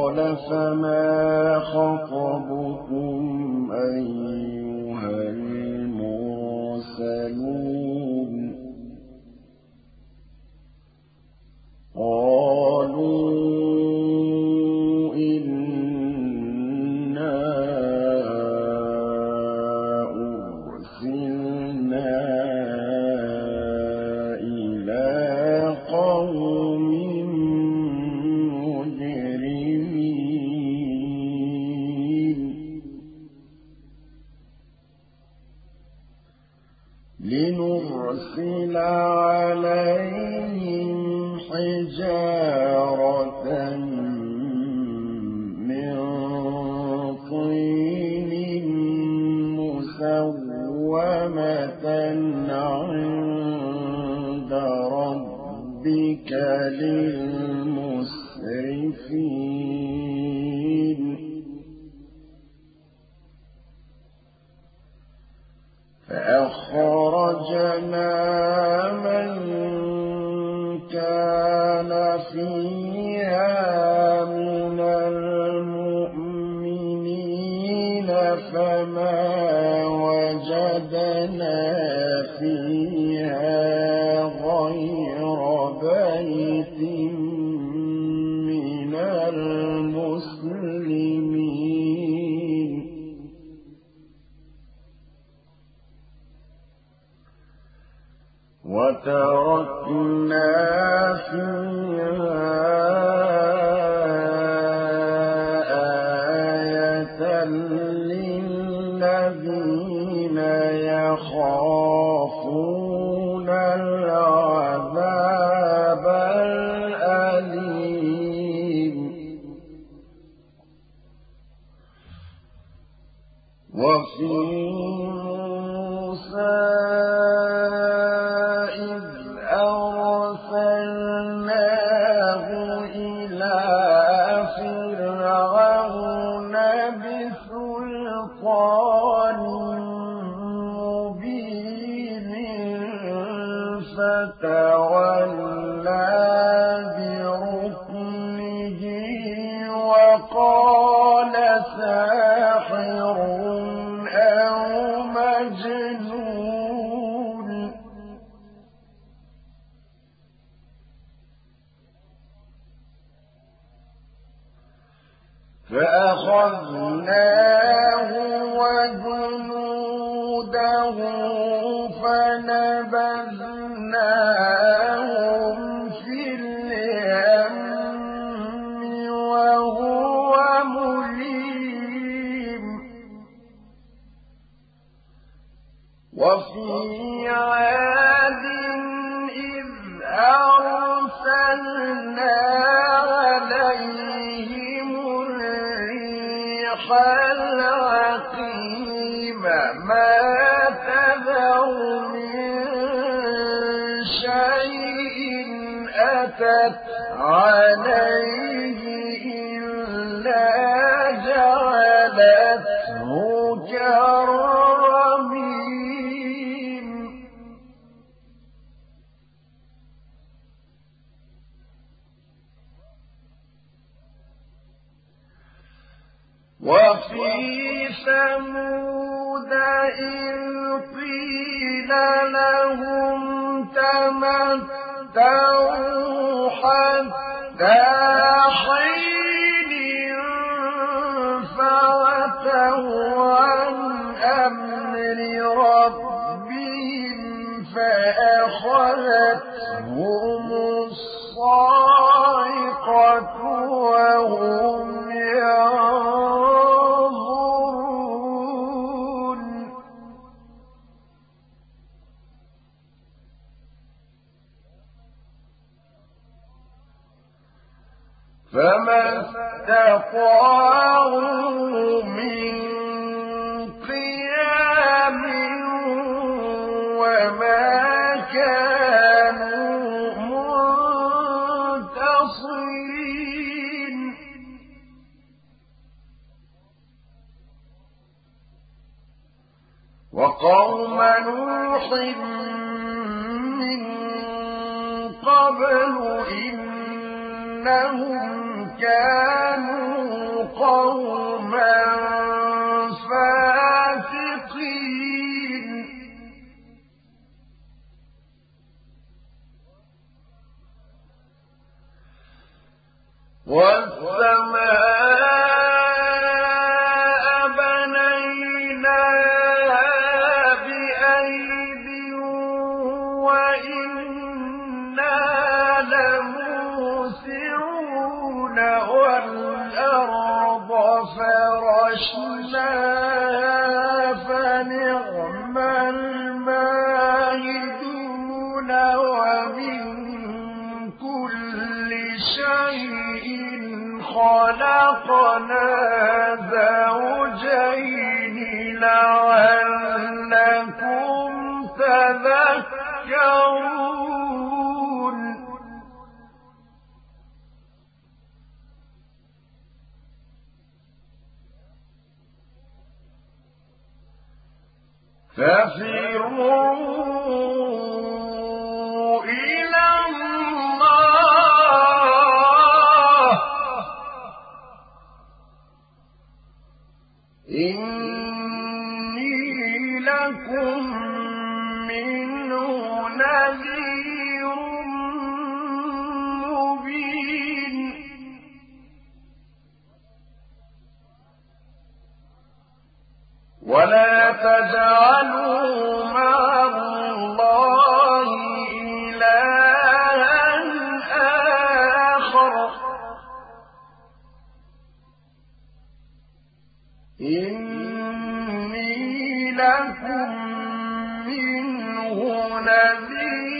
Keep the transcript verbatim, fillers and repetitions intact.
قال فما خطبكم أيها المرسلون قالوا إنا أرسلنا إلى قوم مجرمين لنرسل عليهم حجارة من طين مسومة عند ربك للمسرفين فأخرجنا من كان فيها من المؤمنين فما وجدنا فيها غير بيت من المسلمين وتركنا فيها آية للذين يخافون العذاب الأليم وفي موسى فتولى بركنه وقال ساحر أو مجنون فأخذناه وجنوده فنبذناهم في اليم وهو مليم وفي عاد إذ أرسلنا عليهم الريح العقيم ما تذر من شيء أتت عليه إلا جعلته كالرميم وفي ثمود إذ قيل لهم تمتعوا حتى حين فعتوا عن أمر ربهم فأخذتهم الصاعقة وهم ينظرون فما استطاعوا من قيام وما كانوا منتصرين وقوم نوح من قبل إن إنهم كانوا قوما فاسقين والسماء بنيناها بأيد وإنا لموسعون والأرض فرشناها فنعم الماهدون ومن كل شيء خلقنا زوجين لعلكم تذكرون ففروا إلى الله إني لكم منه نذير مبين ولا تجعلوا مع الله إلها آخر إني لكم منه نذير